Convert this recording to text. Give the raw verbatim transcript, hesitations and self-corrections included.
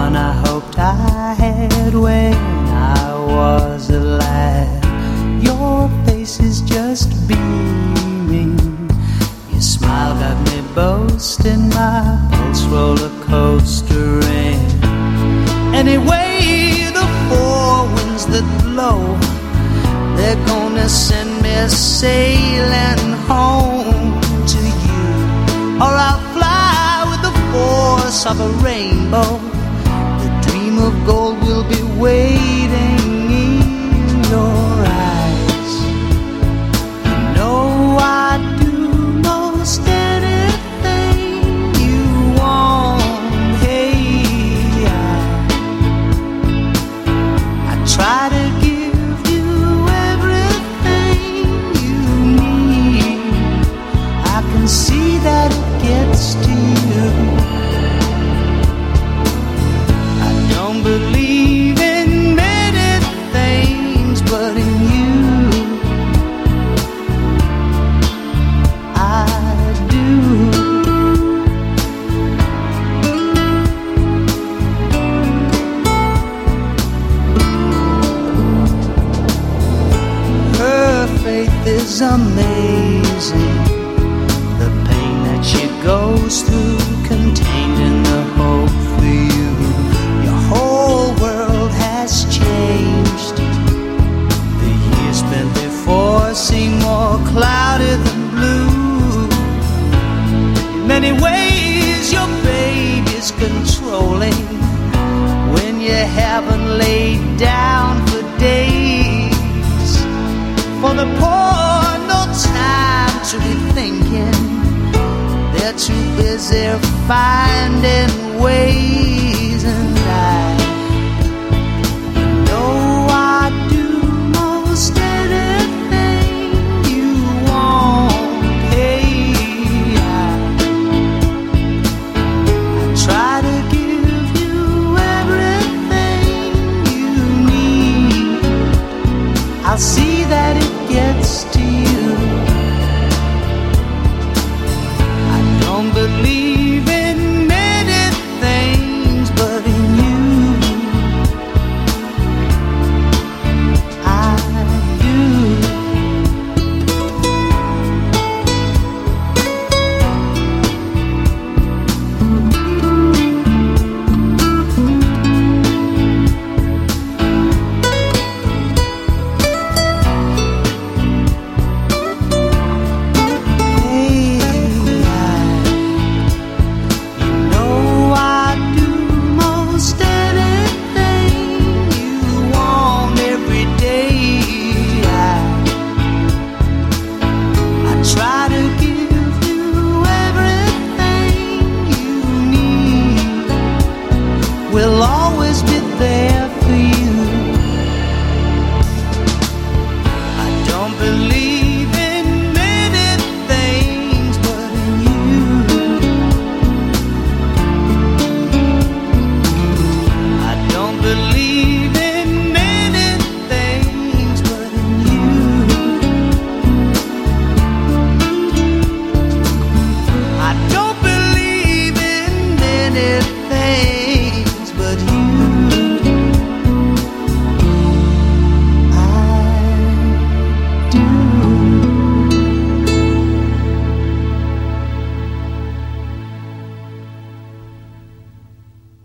one I hoped I had when I was a lad. Your face is just beaming. Your smile got me boasting, my pulse roller coastering. Anyway, the four winds that blow, they're gonna send me sailing home to you. Or I'll fly with the force of a rainbow. The dream of gold will be waiting in your eyes. You know I'd do most anything you want. Hey, I, I try to give you everything you need. I can see that it gets to you. I don't believe in many things, but in you I do. Her faith is amazing. The pain that she goes through, contained in the hope for you. Your whole world has changed. The years spent before seem more cloudy than blue. In many ways your baby's controlling. When you haven't laid down for days. For the poor, no time to be thinking. They're too busy finding ways. And I, you know I'd do most anything you want. Hey, I, I try to give you everything you need. I'll see that it gets to you. I don't believe in many things, but in you I do. We'll always be there